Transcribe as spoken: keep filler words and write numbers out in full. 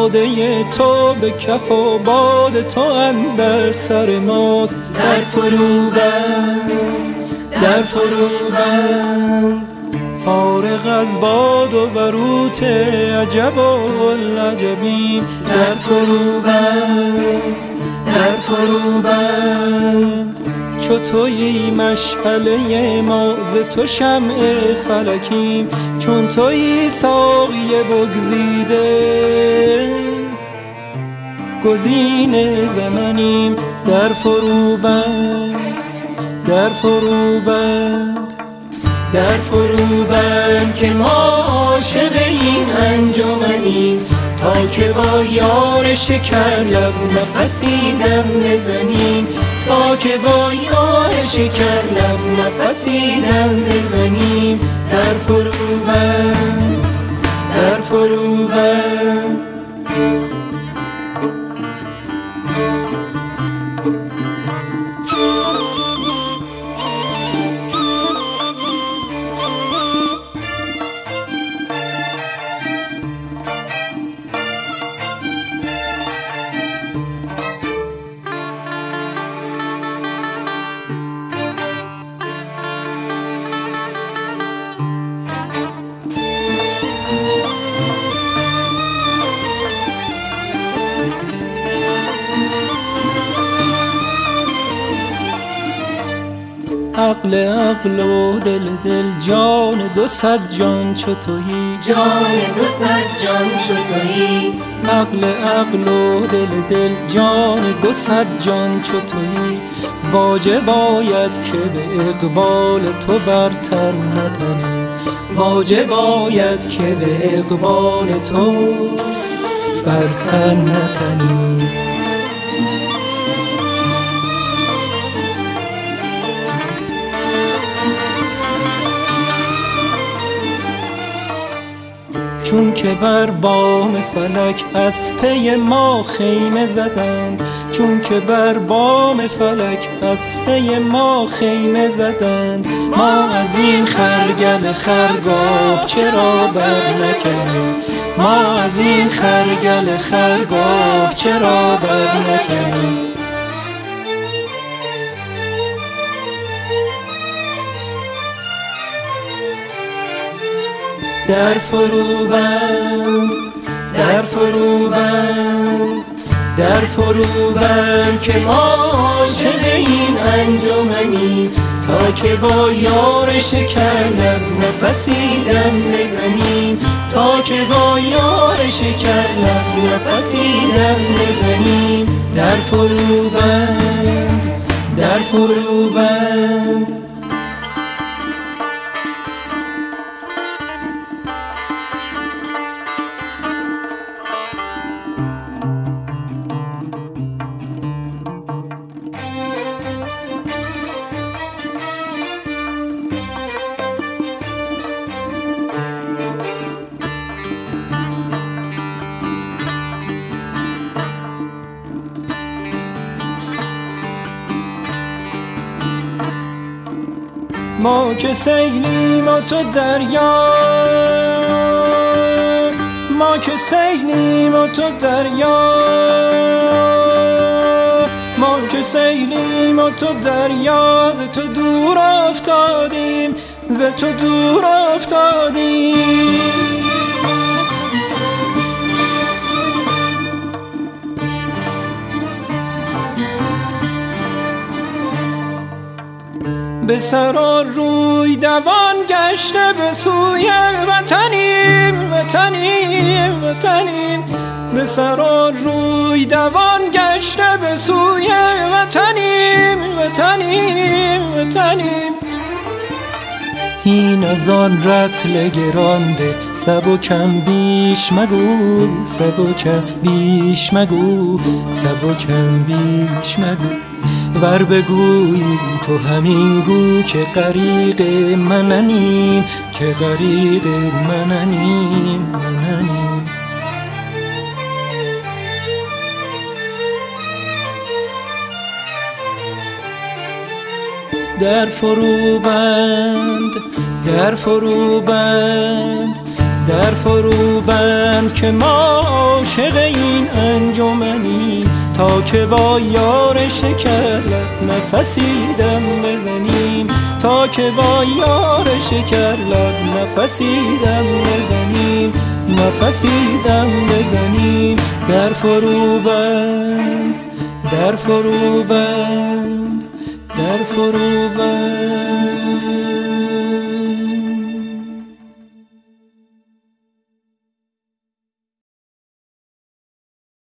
باده تو به کف و باد تو اندر سر ماست. در فروبند در فروبند فارغ از باد و بروت عجب و العجبیم. در فروبند در فروبند چو تویی مشعله ما ز تو شمع فلکیم. چون تویی ساقی بگزیده گزین زمنیم. در فروبند در فروبند در فروبند که ما عاشق این انجمنیم. تا که با یار شکر لب نفسی دم بزنیم. تا که با یار شکر لب نفسی دم بزنیم. در فروبند در فروبند عقل عقل و دل دل جان دو صد جان چو تویی. جان دو صد جان چو تویی. عقل عقل و دل دل جان دو صد جان چو تویی. واجب آید که به اقبال تو برتر نتنیم. واجب آید که به اقبال تو برتر نتنیم. چون که بر بام فلک از پی ما خیمه زدند. چون که بر بام فلک از پی ما خیمه زدند. ما از این خرگل خرگاه چرا بر نکنیم. ما از این خرگل خرگاه چرا بر نکنیم. در فروبند در فروبند در فروبند که ما عاشق این انجمنیم. تا که با یار شکر لب نفسی دم بزنیم. تا که با یار شکر لب نفسی دم بزنیم. در فروبند در فروبند ما که سیلیم و تو دریا. ما که سیلیم و تو دریا. ما که سیلیم و تو دریا. ز تو دور افتادیم ز تو دور افتادیم. به سر و روی دوان گشته به سوی وطنیم وطنیم وطنیم. به سر و روی دوان گشته به سوی وطنیم وطنیم وطنیم. این از آن رطل گرانده سبکم بیش مگو. سبکم بیش مگو. سبکم بیش مگو. ور بگویی تو همین گو که غریق مننیم. که غریق مننیم مننیم. در فروبند در فروبند در فرو بند که ما عاشق این انجمنیم، تا که با یار شکرلب نفسی دم بزنیم، تا که با یار شکرلب نفسی دم بزنیم، نفسی دم بزنیم. در فرو بند، در فرو بند، در فرو بند.